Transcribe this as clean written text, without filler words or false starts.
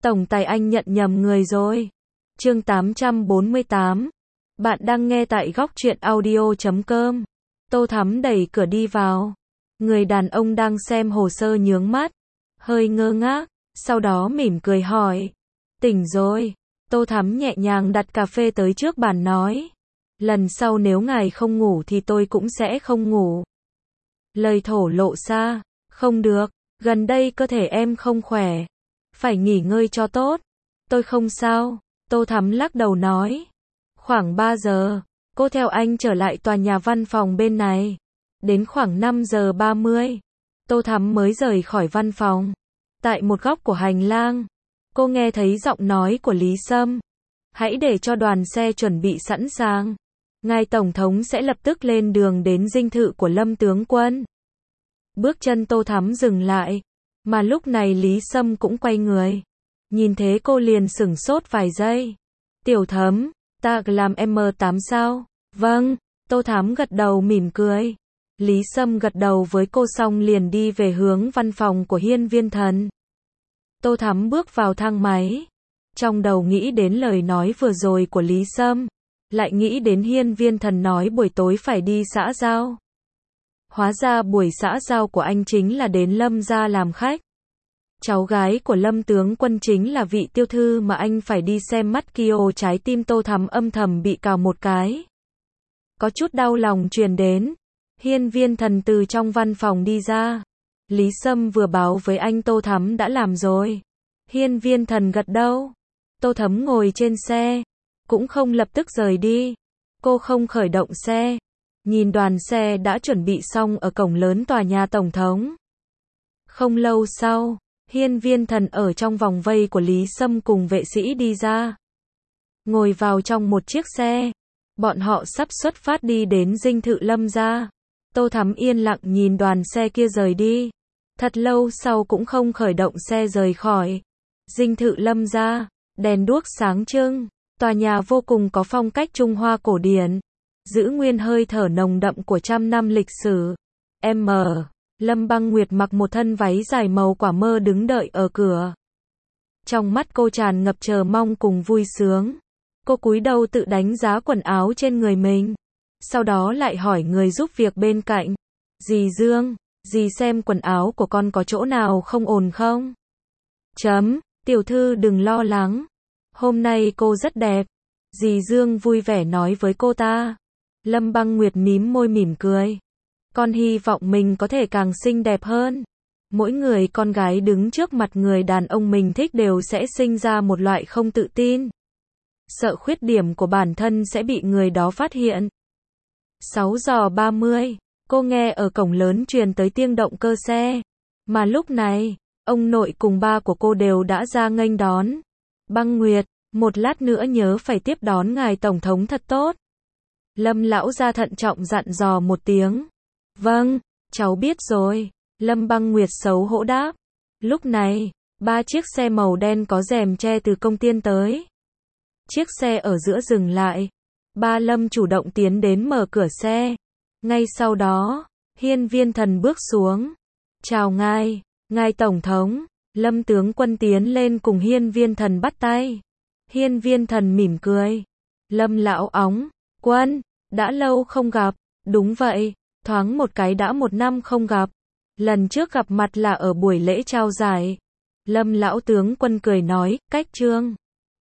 Tổng tài anh nhận nhầm người rồi. Chương 848. Bạn đang nghe tại góc truyện audio.com. Tô Thắm đẩy cửa đi vào. Người đàn ông đang xem hồ sơ nhướng mắt, hơi ngơ ngác, sau đó mỉm cười hỏi. Tỉnh rồi. Tô Thắm nhẹ nhàng đặt cà phê tới trước bàn nói. Lần sau nếu ngài không ngủ thì tôi cũng sẽ không ngủ. Lời thổ lộ xa. Không được, gần đây cơ thể em không khỏe. Phải nghỉ ngơi cho tốt. Tôi không sao. Tô Thắm lắc đầu nói. Khoảng 3 giờ, cô theo anh trở lại tòa nhà văn phòng bên này. Đến khoảng 5 giờ 30, Tô Thắm mới rời khỏi văn phòng. Tại một góc của hành lang, cô nghe thấy giọng nói của Lý Sâm. Hãy để cho đoàn xe chuẩn bị sẵn sàng. Ngài Tổng thống sẽ lập tức lên đường đến dinh thự của Lâm tướng quân. Bước chân Tô Thắm dừng lại, mà lúc này Lý Sâm cũng quay người. Nhìn thế cô liền sửng sốt vài giây. Tiểu Thắm, ta làm M8 sao? Vâng, Tô Thắm gật đầu mỉm cười. Lý Sâm gật đầu với cô xong liền đi về hướng văn phòng của Hiên Viên Thần. Tô Thắm bước vào thang máy. Trong đầu nghĩ đến lời nói vừa rồi của Lý Sâm. Lại nghĩ đến Hiên Viên Thần nói buổi tối phải đi xã giao. Hóa ra buổi xã giao của anh chính là đến Lâm gia làm khách. Cháu gái của Lâm tướng quân chính là vị tiểu thư mà anh phải đi xem mắt kia. Trái tim Tô Thắm âm thầm bị cào một cái. Có chút đau lòng truyền đến. Hiên Viên Thần từ trong văn phòng đi ra. Lý Sâm vừa báo với anh Tô Thắm đã làm rồi. Hiên Viên Thần gật đầu. Tô Thắm ngồi trên xe, cũng không lập tức rời đi. Cô không khởi động xe. Nhìn đoàn xe đã chuẩn bị xong ở cổng lớn tòa nhà Tổng thống. Không lâu sau, Hiên Viên Thần ở trong vòng vây của Lý Sâm cùng vệ sĩ đi ra. Ngồi vào trong một chiếc xe. Bọn họ sắp xuất phát đi đến dinh thự Lâm gia. Tô Thắm yên lặng nhìn đoàn xe kia rời đi. Thật lâu sau cũng không khởi động xe rời khỏi. Dinh thự Lâm gia, đèn đuốc sáng trưng. Tòa nhà vô cùng có phong cách Trung Hoa cổ điển. Giữ nguyên hơi thở nồng đậm của trăm năm lịch sử. Lâm Băng Nguyệt mặc một thân váy dài màu quả mơ đứng đợi ở cửa. Trong mắt cô tràn ngập chờ mong cùng vui sướng. Cô cúi đầu tự đánh giá quần áo trên người mình. Sau đó lại hỏi người giúp việc bên cạnh. Dì Dương, dì xem quần áo của con có chỗ nào không ổn không? Tiểu thư đừng lo lắng. Hôm nay cô rất đẹp. Dì Dương vui vẻ nói với cô ta. Lâm Băng Nguyệt mím môi mỉm cười. Con hy vọng mình có thể càng xinh đẹp hơn. Mỗi người con gái đứng trước mặt người đàn ông mình thích đều sẽ sinh ra một loại không tự tin. Sợ khuyết điểm của bản thân sẽ bị người đó phát hiện. 6 giờ 30, cô nghe ở cổng lớn truyền tới tiếng động cơ xe. Mà lúc này, ông nội cùng ba của cô đều đã ra nghênh đón. Băng Nguyệt, một lát nữa nhớ phải tiếp đón ngài Tổng thống thật tốt. Lâm lão gia thận trọng dặn dò một tiếng. Vâng, cháu biết rồi. Lâm Băng Nguyệt xấu hổ đáp. Lúc này, 3 chiếc xe màu đen có rèm che từ công tiên tới. Chiếc xe ở giữa dừng lại. Ba Lâm chủ động tiến đến mở cửa xe. Ngay sau đó, Hiên Viên Thần bước xuống. Chào ngài, ngài Tổng thống. Lâm tướng quân tiến lên cùng Hiên Viên Thần bắt tay. Hiên Viên Thần mỉm cười. Lâm lão óng, quân, đã lâu không gặp. Đúng vậy, thoáng một cái đã 1 năm không gặp. Lần trước gặp mặt là ở buổi lễ trao giải. Lâm lão tướng quân cười nói, cách trương.